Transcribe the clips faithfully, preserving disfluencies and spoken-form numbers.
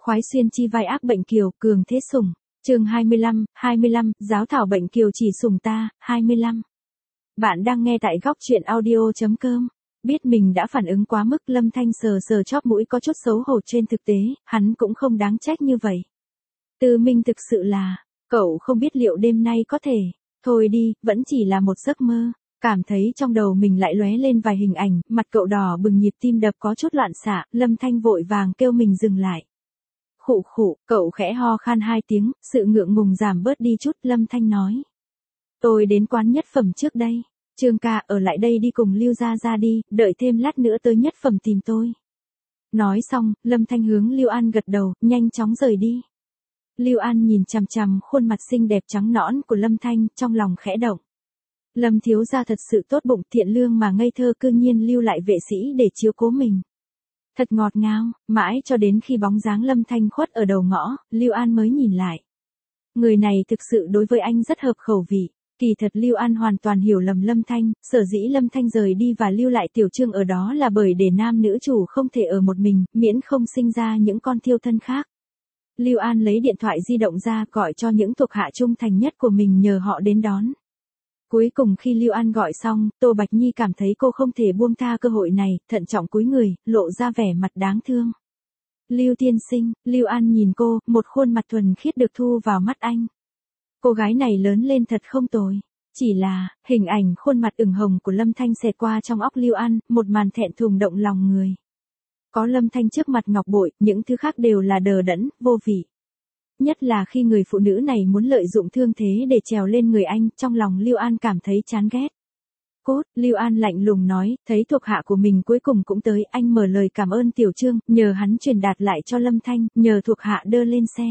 khoái xuyên chi vai ác bệnh kiều, cường thế sủng. Chương hai mươi lăm, hai mươi lăm, giáo thảo bệnh kiều chỉ sủng ta, hai mươi lăm. Bạn đang nghe tại góc truyện audio chấm com. Biết mình đã phản ứng quá mức, Lâm Thanh sờ sờ chóp mũi có chút xấu hổ, trên thực tế, hắn cũng không đáng trách như vậy. Tư Minh thực sự là, cậu không biết liệu đêm nay có thể, thôi đi, vẫn chỉ là một giấc mơ. Cảm thấy trong đầu mình lại lóe lên vài hình ảnh, mặt cậu đỏ bừng, nhịp tim đập có chút loạn xạ, Lâm Thanh vội vàng kêu mình dừng lại. Khụ khụ, cậu khẽ ho khan hai tiếng, sự ngượng ngùng giảm bớt đi chút, Lâm Thanh nói. Tôi đến quán nhất phẩm trước đây. Trương ca, ở lại đây đi cùng Lưu Gia Gia đi, đợi thêm lát nữa tới nhất phẩm tìm tôi. Nói xong, Lâm Thanh hướng Lưu An gật đầu, nhanh chóng rời đi. Lưu An nhìn chằm chằm khuôn mặt xinh đẹp trắng nõn của Lâm Thanh, trong lòng khẽ động. Lâm thiếu gia thật sự tốt bụng, thiện lương mà ngây thơ, cư nhiên lưu lại vệ sĩ để chiếu cố mình. Thật ngọt ngào, mãi cho đến khi bóng dáng Lâm Thanh khuất ở đầu ngõ, Lưu An mới nhìn lại. Người này thực sự đối với anh rất hợp khẩu vị. Kỳ thật Lưu An hoàn toàn hiểu lầm Lâm Thanh, sở dĩ Lâm Thanh rời đi và lưu lại Tiểu Trương ở đó là bởi để nam nữ chủ không thể ở một mình, miễn không sinh ra những con thiêu thân khác. Lưu An lấy điện thoại di động ra gọi cho những thuộc hạ trung thành nhất của mình nhờ họ đến đón. Cuối cùng khi Lưu An gọi xong, Tô Bạch Nhi cảm thấy cô không thể buông tha cơ hội này, thận trọng cúi người, lộ ra vẻ mặt đáng thương. Lưu tiên sinh, Lưu An nhìn cô, một khuôn mặt thuần khiết được thu vào mắt anh. Cô gái này lớn lên thật không tồi. Chỉ là, hình ảnh khuôn mặt ửng hồng của Lâm Thanh xẹt qua trong óc Lưu An, một màn thẹn thùng động lòng người. Có Lâm Thanh trước mặt ngọc bội, những thứ khác đều là đờ đẫn, vô vị. Nhất là khi người phụ nữ này muốn lợi dụng thương thế để trèo lên người anh, trong lòng Lưu An cảm thấy chán ghét. Cốt, Lưu An lạnh lùng nói, thấy thuộc hạ của mình cuối cùng cũng tới, anh mở lời cảm ơn Tiểu Trương, nhờ hắn truyền đạt lại cho Lâm Thanh, nhờ thuộc hạ đưa lên xe.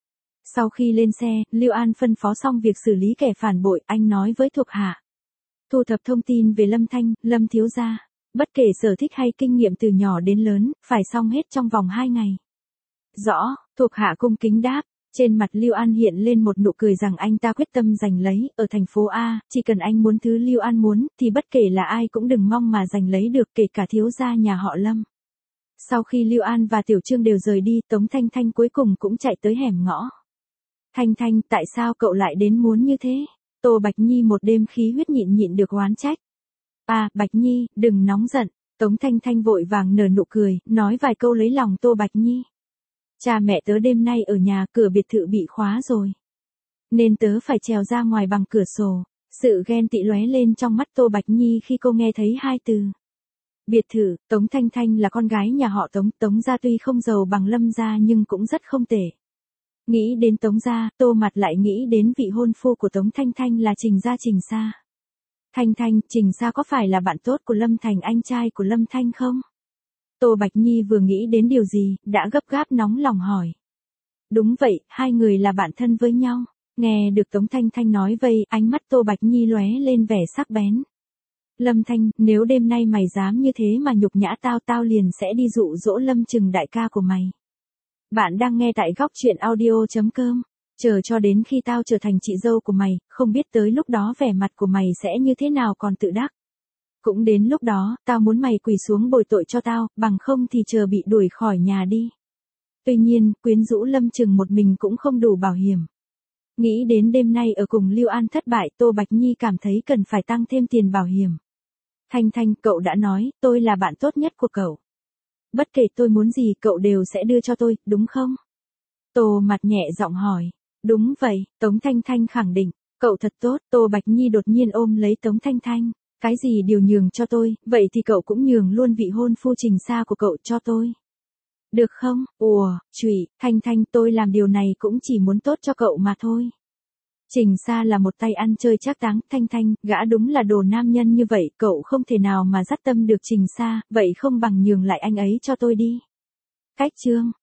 Sau khi lên xe, Lưu An phân phó xong việc xử lý kẻ phản bội, anh nói với thuộc hạ. Thu thập thông tin về Lâm Thanh, Lâm thiếu gia. Bất kể sở thích hay kinh nghiệm từ nhỏ đến lớn, phải xong hết trong vòng hai ngày. Rõ, thuộc hạ cung kính đáp. Trên mặt Lưu An hiện lên một nụ cười rằng anh ta quyết tâm giành lấy, ở thành phố A, chỉ cần anh muốn thứ Lưu An muốn, thì bất kể là ai cũng đừng mong mà giành lấy được, kể cả thiếu gia nhà họ Lâm. Sau khi Lưu An và Tiểu Trương đều rời đi, Tống Thanh Thanh cuối cùng cũng chạy tới hẻm ngõ. Thanh Thanh, tại sao cậu lại đến muốn như thế? Tô Bạch Nhi một đêm khí huyết nhịn nhịn được oán trách. À, Bạch Nhi, đừng nóng giận. Tống Thanh Thanh vội vàng nở nụ cười, nói vài câu lấy lòng Tô Bạch Nhi. Cha mẹ tớ đêm nay ở nhà, cửa biệt thự bị khóa rồi. Nên tớ phải trèo ra ngoài bằng cửa sổ. Sự ghen tị lóe lên trong mắt Tô Bạch Nhi khi cô nghe thấy hai từ. Biệt thự. Tống Thanh Thanh là con gái nhà họ Tống, Tống gia tuy không giàu bằng Lâm gia nhưng cũng rất không tệ. Nghĩ đến Tống gia, Tô Mặt lại nghĩ đến vị hôn phu của Tống Thanh Thanh là Trình gia Trình Sa. Thanh Thanh, Trình Sa có phải là bạn tốt của Lâm Thành, anh trai của Lâm Thanh không? Tô Bạch Nhi vừa nghĩ đến điều gì, đã gấp gáp nóng lòng hỏi. Đúng vậy, hai người là bạn thân với nhau. Nghe được Tống Thanh Thanh nói vậy, ánh mắt Tô Bạch Nhi lóe lên vẻ sắc bén. Lâm Thanh, nếu đêm nay mày dám như thế mà nhục nhã tao, tao liền sẽ đi dụ dỗ Lâm Trừng đại ca của mày. Bạn đang nghe tại góc truyện audio chấm com. Chờ cho đến khi tao trở thành chị dâu của mày, không biết tới lúc đó vẻ mặt của mày sẽ như thế nào còn tự đắc. Cũng đến lúc đó, tao muốn mày quỳ xuống bồi tội cho tao, bằng không thì chờ bị đuổi khỏi nhà đi. Tuy nhiên, quyến rũ Lâm Trừng một mình cũng không đủ bảo hiểm. Nghĩ đến đêm nay ở cùng Lưu An thất bại, Tô Bạch Nhi cảm thấy cần phải tăng thêm tiền bảo hiểm. Thanh Thanh, cậu đã nói, tôi là bạn tốt nhất của cậu. Bất kể tôi muốn gì cậu đều sẽ đưa cho tôi, đúng không? Tô Mặt nhẹ giọng hỏi. Đúng vậy, Tống Thanh Thanh khẳng định. Cậu thật tốt. Tô Bạch Nhi đột nhiên ôm lấy Tống Thanh Thanh. Cái gì đều nhường cho tôi, vậy thì cậu cũng nhường luôn vị hôn phu Trình Sa của cậu cho tôi. Được không? Ủa, chùy, Thanh Thanh, tôi làm điều này cũng chỉ muốn tốt cho cậu mà thôi. Trình Sa là một tay ăn chơi trác táng, Thanh Thanh, gã đúng là đồ nam nhân như vậy, cậu không thể nào mà dắt tâm được Trình Sa, vậy không bằng nhường lại anh ấy cho tôi đi. Cách chương,